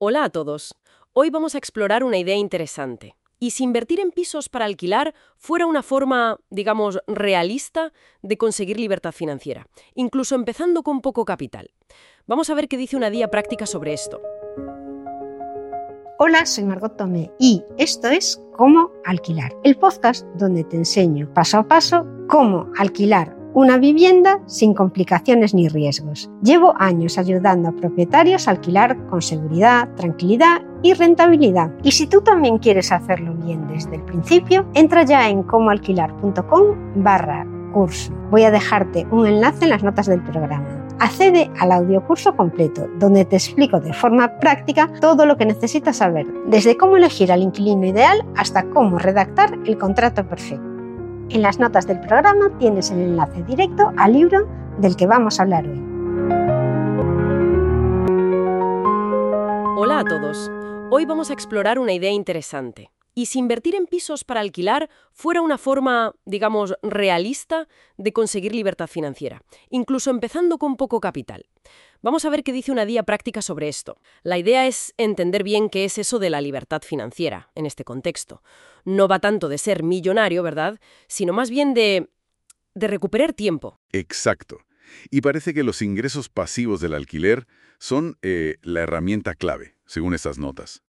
Hola a todos. Hoy vamos a explorar una idea interesante. ¿Y si invertir en pisos para alquilar fuera una forma, digamos, realista de conseguir libertad financiera, incluso empezando con poco capital? Vamos a ver qué dice una guía práctica sobre esto. Hola, soy Margot Tomé y esto es Cómo Alquilar, el podcast donde te enseño paso a paso cómo alquilar una vivienda sin complicaciones ni riesgos. Llevo años ayudando a propietarios a alquilar con seguridad, tranquilidad y rentabilidad. Y si tú también quieres hacerlo bien desde el principio, entra ya en comoalquilar.com/curso. Voy a dejarte un enlace en las notas del programa. Accede al audiocurso completo, donde te explico de forma práctica todo lo que necesitas saber, desde cómo elegir al inquilino ideal hasta cómo redactar el contrato perfecto. En las notas del programa tienes el enlace directo al libro del que vamos a hablar hoy. Hola a todos. Hoy vamos a explorar una idea interesante. ¿Y si invertir en pisos para alquilar fuera una forma, digamos, realista de conseguir libertad financiera, incluso empezando con poco capital? Vamos a ver qué dice una guía práctica sobre esto. La idea es entender bien qué es eso de la libertad financiera en este contexto. No va tanto de ser millonario, ¿verdad?, sino más bien de recuperar tiempo. Exacto. Y parece que los ingresos pasivos del alquiler son la herramienta clave, según estas notas.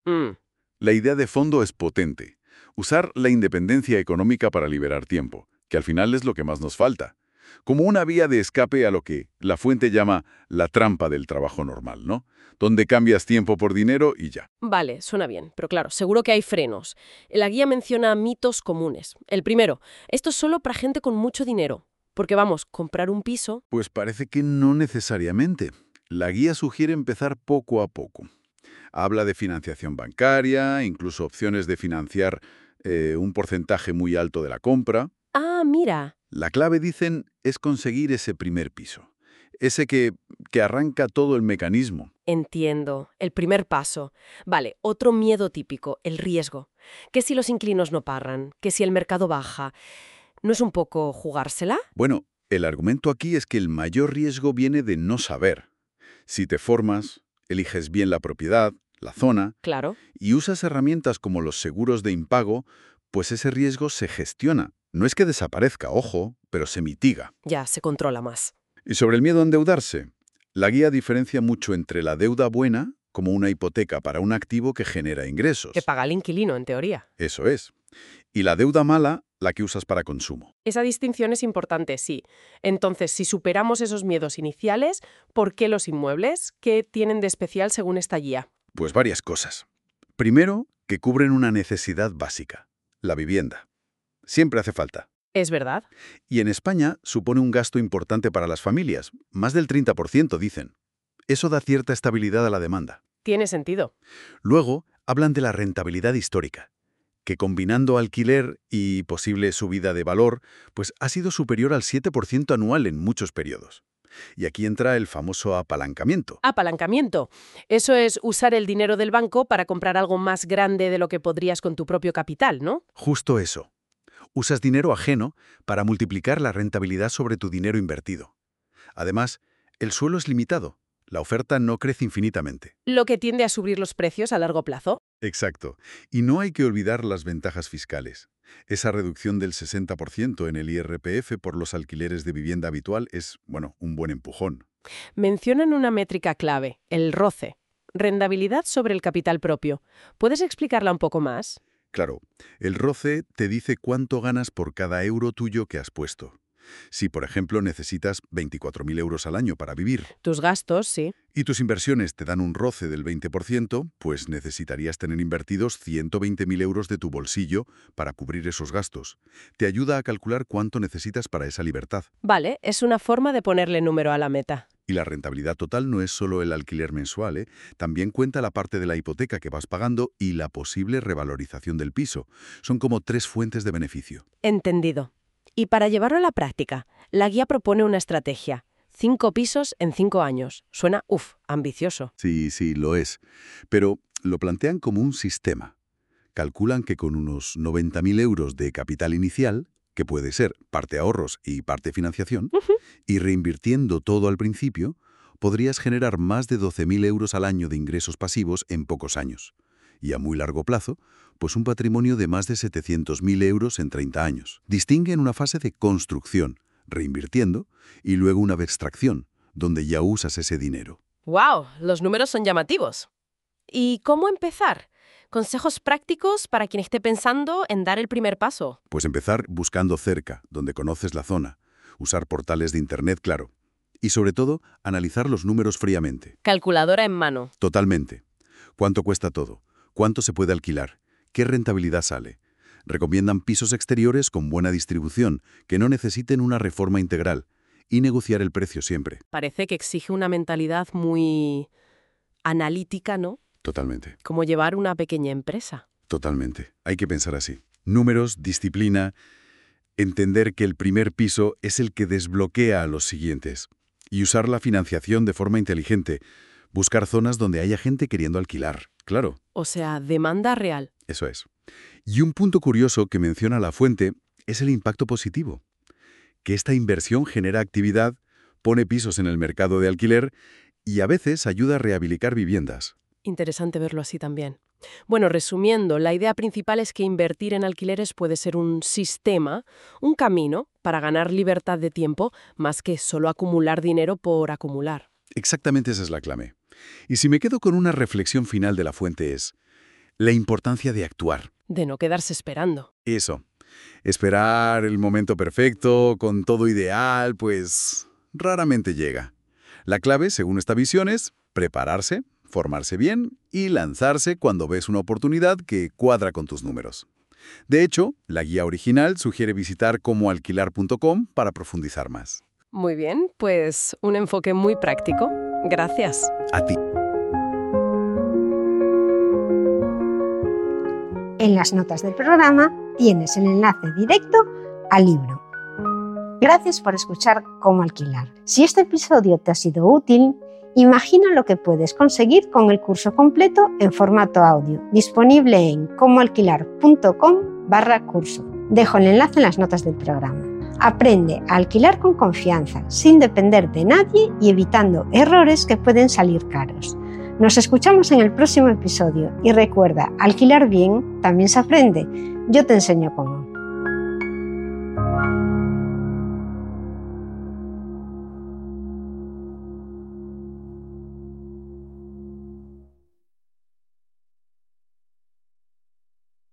La idea de fondo es potente. Usar la independencia económica para liberar tiempo, que al final es lo que más nos falta. Como una vía de escape a lo que la fuente llama la trampa del trabajo normal, ¿no? Donde cambias tiempo por dinero y ya. Vale, suena bien, pero claro, seguro que hay frenos. La guía menciona mitos comunes. El primero, esto es solo para gente con mucho dinero. Porque vamos, comprar un piso... Pues parece que no necesariamente. La guía sugiere empezar poco a poco. Habla de financiación bancaria, incluso opciones de financiar un porcentaje muy alto de la compra. Ah, mira. La clave, dicen, es conseguir ese primer piso. Ese que arranca todo el mecanismo. Entiendo. El primer paso. Vale, otro miedo típico, el riesgo. ¿Qué si los inquilinos no pagan? ¿Qué si el mercado baja? ¿No es un poco jugársela? Bueno, el argumento aquí es que el mayor riesgo viene de no saber. Si te formas, eliges bien la propiedad, la zona, Claro. y usas herramientas como los seguros de impago, pues ese riesgo se gestiona. No es que desaparezca, ojo, pero se mitiga. Ya, se controla más. Y sobre el miedo a endeudarse, la guía diferencia mucho entre la deuda buena, como una hipoteca para un activo que genera ingresos. Que paga el inquilino, en teoría. Eso es. Y la deuda mala, la que usas para consumo. Esa distinción es importante, sí. Entonces, si superamos esos miedos iniciales, ¿por qué los inmuebles? ¿Qué tienen de especial según esta guía? Pues varias cosas. Primero, que cubren una necesidad básica, la vivienda. Siempre hace falta. ¿Es verdad? Y en España supone un gasto importante para las familias, más del 30% dicen. Eso da cierta estabilidad a la demanda. Tiene sentido. Luego, hablan de la rentabilidad histórica, que combinando alquiler y posible subida de valor, pues ha sido superior al 7% anual en muchos periodos. Y aquí entra el famoso apalancamiento. Apalancamiento. Eso es usar el dinero del banco para comprar algo más grande de lo que podrías con tu propio capital, ¿no? Justo eso. Usas dinero ajeno para multiplicar la rentabilidad sobre tu dinero invertido. Además, el suelo es limitado. La oferta no crece infinitamente. Lo que tiende a subir los precios a largo plazo. Exacto. Y no hay que olvidar las ventajas fiscales. Esa reducción del 60% en el IRPF por los alquileres de vivienda habitual es, bueno, un buen empujón. Mencionan una métrica clave, el ROCE. Rentabilidad sobre el capital propio. ¿Puedes explicarla un poco más? Claro, el ROCE te dice cuánto ganas por cada euro tuyo que has puesto. Si, por ejemplo, necesitas 24.000 euros al año para vivir Tus gastos, sí. y tus inversiones te dan un roce del 20%, pues necesitarías tener invertidos 120.000 euros de tu bolsillo para cubrir esos gastos. Te ayuda a calcular cuánto necesitas para esa libertad. Vale, es una forma de ponerle número a la meta. Y la rentabilidad total no es solo el alquiler mensual, ¿eh? También cuenta la parte de la hipoteca que vas pagando y la posible revalorización del piso. Son como 3 fuentes de beneficio. Entendido. Y para llevarlo a la práctica, la guía propone una estrategia. 5 pisos en 5 años. Suena, ambicioso. Sí, lo es. Pero lo plantean como un sistema. Calculan que con unos 90.000 euros de capital inicial, que puede ser parte ahorros y parte financiación, y reinvirtiendo todo al principio, podrías generar más de 12.000 euros al año de ingresos pasivos en pocos años. Y a muy largo plazo, pues un patrimonio de más de 700.000 euros en 30 años. Distingue en una fase de construcción, reinvirtiendo, y luego una de extracción, donde ya usas ese dinero. ¡Wow! Los números son llamativos. ¿Y cómo empezar? ¿Consejos prácticos para quien esté pensando en dar el primer paso? Pues empezar buscando cerca, donde conoces la zona. Usar portales de Internet, claro. Y sobre todo, analizar los números fríamente. Calculadora en mano. Totalmente. ¿Cuánto cuesta todo? ¿Cuánto se puede alquilar? ¿Qué rentabilidad sale? Recomiendan pisos exteriores con buena distribución, que no necesiten una reforma integral. Y negociar el precio siempre. Parece que exige una mentalidad muy analítica, ¿no? Totalmente. Como llevar una pequeña empresa. Totalmente. Hay que pensar así. Números, disciplina, entender que el primer piso es el que desbloquea a los siguientes. Y usar la financiación de forma inteligente. Buscar zonas donde haya gente queriendo alquilar. Claro. O sea, demanda real. Eso es. Y un punto curioso que menciona la fuente es el impacto positivo. Que esta inversión genera actividad, pone pisos en el mercado de alquiler y a veces ayuda a rehabilitar viviendas. Interesante verlo así también. Bueno, resumiendo, la idea principal es que invertir en alquileres puede ser un sistema, un camino para ganar libertad de tiempo, más que solo acumular dinero por acumular. Exactamente esa es la clave. Y si me quedo con una reflexión final de la fuente es la importancia de actuar. De no quedarse esperando. Eso. Esperar el momento perfecto, con todo ideal, pues raramente llega. La clave, según esta visión, es prepararse, formarse bien y lanzarse cuando ves una oportunidad que cuadra con tus números. De hecho, la guía original sugiere visitar comoalquilar.com para profundizar más. Muy bien, pues un enfoque muy práctico. Gracias. A ti. En las notas del programa tienes el enlace directo al libro. Gracias por escuchar Cómo Alquilar. Si este episodio te ha sido útil, imagina lo que puedes conseguir con el curso completo en formato audio, disponible en comoalquilar.com/curso. Dejo el enlace en las notas del programa. Aprende a alquilar con confianza, sin depender de nadie y evitando errores que pueden salir caros. Nos escuchamos en el próximo episodio y recuerda, alquilar bien también se aprende. Yo te enseño cómo.